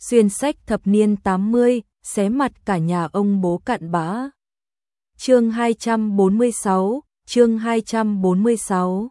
xuyên sách thập niên 80, xé mặt cả nhà ông bố cặn bã. Chương 246.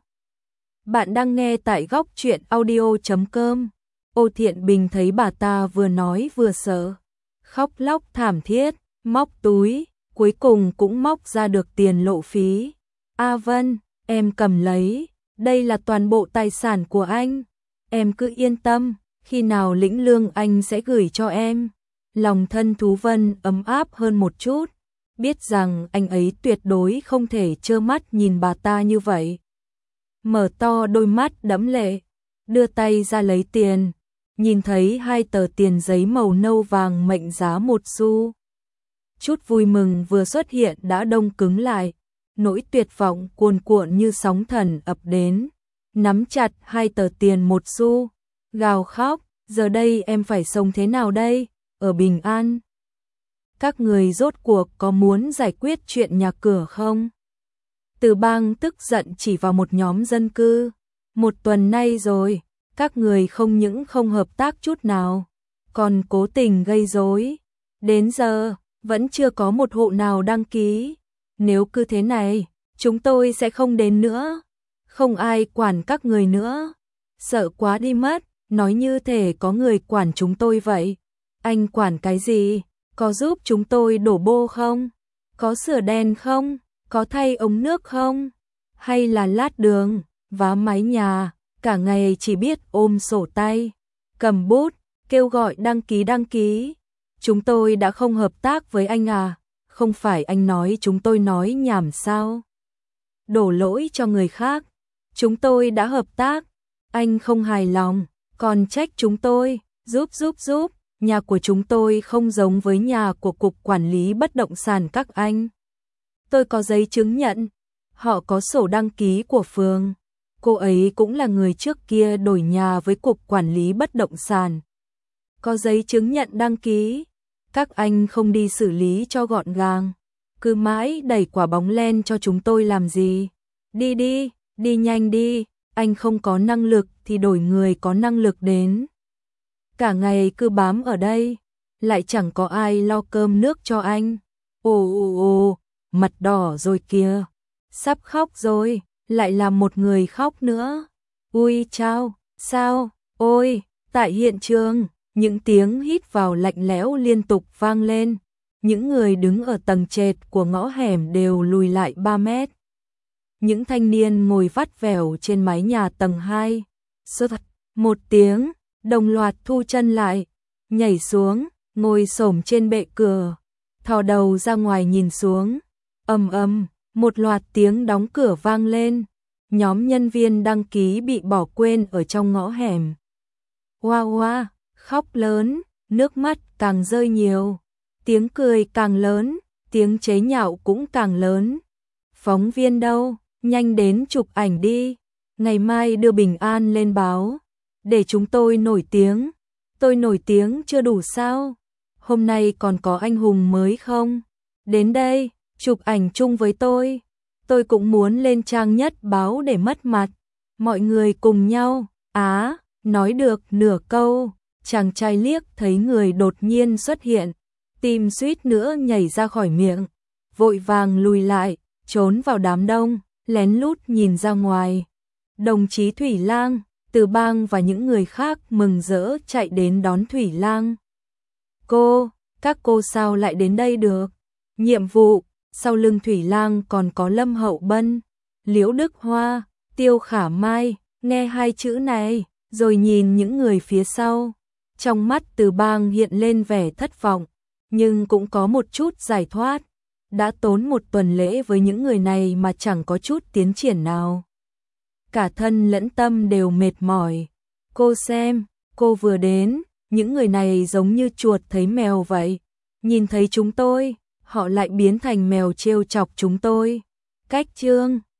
Bạn đang nghe tại góc truyện audio.com. Ô Thiện Bình thấy bà ta vừa nói vừa sợ, khóc lóc thảm thiết, móc túi, cuối cùng cũng móc ra được tiền lộ phí. A Vân, em cầm lấy, đây là toàn bộ tài sản của anh. Em cứ yên tâm, khi nào lĩnh lương anh sẽ gửi cho em. Lòng thân thú Vân ấm áp hơn một chút, biết rằng anh ấy tuyệt đối không thể trơ mắt nhìn bà ta như vậy. Mở to đôi mắt đẫm lệ, đưa tay ra lấy tiền, nhìn thấy 2 tờ tiền giấy màu nâu vàng mệnh giá 1 xu. Chút vui mừng vừa xuất hiện đã đông cứng lại, nỗi tuyệt vọng cuồn cuộn như sóng thần ập đến, nắm chặt 2 tờ tiền 1 xu, gào khóc, giờ đây em phải sống thế nào đây, ở Bình An. Các người rốt cuộc có muốn giải quyết chuyện nhà cửa không? Từ Bang tức giận chỉ vào một nhóm dân cư. 1 tuần nay rồi, các người không những không hợp tác chút nào, còn cố tình gây rối. Đến giờ, vẫn chưa có một hộ nào đăng ký. Nếu cứ thế này, chúng tôi sẽ không đến nữa. Không ai quản các người nữa. Sợ quá đi mất, nói như thể có người quản chúng tôi vậy. Anh quản cái gì? Có giúp chúng tôi đổ bô không? Có sửa đèn không? Có thay ống nước không? Hay là lát đường, vá mái nhà, cả ngày chỉ biết ôm sổ tay, cầm bút, kêu gọi đăng ký. Chúng tôi đã không hợp tác với anh à? Không phải anh nói chúng tôi nói nhảm sao? Đổ lỗi cho người khác. Chúng tôi đã hợp tác. Anh không hài lòng, còn trách chúng tôi, giúp. Nhà của chúng tôi không giống với nhà của Cục Quản lý Bất động sản các anh. Tôi có giấy chứng nhận, họ có sổ đăng ký của phường. Cô ấy cũng là người trước kia đổi nhà với Cục Quản lý Bất động sản. Có giấy chứng nhận đăng ký, các anh không đi xử lý cho gọn gàng, cứ mãi đẩy quả bóng len cho chúng tôi làm gì? Đi nhanh đi, anh không có năng lực thì đổi người có năng lực đến. Cả ngày cứ bám ở đây, lại chẳng có ai lo cơm nước cho anh. Ồ, mặt đỏ rồi kìa, sắp khóc rồi, lại là một người khóc nữa. Ui chao, sao, ôi, tại hiện trường, những tiếng hít vào lạnh lẽo liên tục vang lên. Những người đứng ở tầng trệt của ngõ hẻm đều lùi lại 3 mét. Những thanh niên ngồi vắt vẻo trên mái nhà tầng 2. Sốt một tiếng, đồng loạt thu chân lại, nhảy xuống, ngồi xổm trên bệ cửa, thò đầu ra ngoài nhìn xuống. Ầm, một loạt tiếng đóng cửa vang lên. Nhóm nhân viên đăng ký bị bỏ quên ở trong ngõ hẻm. Hoa, khóc lớn, nước mắt càng rơi nhiều, tiếng cười càng lớn, tiếng chế nhạo cũng càng lớn. Phóng viên đâu, nhanh đến chụp ảnh đi, ngày mai đưa Bình An lên báo, để chúng tôi nổi tiếng. Tôi nổi tiếng chưa đủ sao? Hôm nay còn có anh hùng mới không? Đến đây, chụp ảnh chung với tôi. Tôi cũng muốn lên trang nhất báo để mất mặt. Mọi người cùng nhau. Nói được nửa câu, chàng trai liếc thấy người đột nhiên xuất hiện, tim suýt nữa nhảy ra khỏi miệng, vội vàng lùi lại, trốn vào đám đông, lén lút nhìn ra ngoài. Đồng chí Thủy Lang, Từ Bang và những người khác mừng rỡ chạy đến đón Thủy Lang. Các cô sao lại đến đây được? Nhiệm vụ, sau lưng Thủy Lang còn có Lâm Hậu Bân, Liễu Đức Hoa, Tiêu Khả Mai, nghe 2 chữ này, rồi nhìn những người phía sau. Trong mắt Từ Bang hiện lên vẻ thất vọng, nhưng cũng có một chút giải thoát. Đã tốn 1 tuần lễ với những người này mà chẳng có chút tiến triển nào. Cả thân lẫn tâm đều mệt mỏi. Cô xem, cô vừa đến, những người này giống như chuột thấy mèo vậy. Nhìn thấy chúng tôi, họ lại biến thành mèo trêu chọc chúng tôi. Cách chương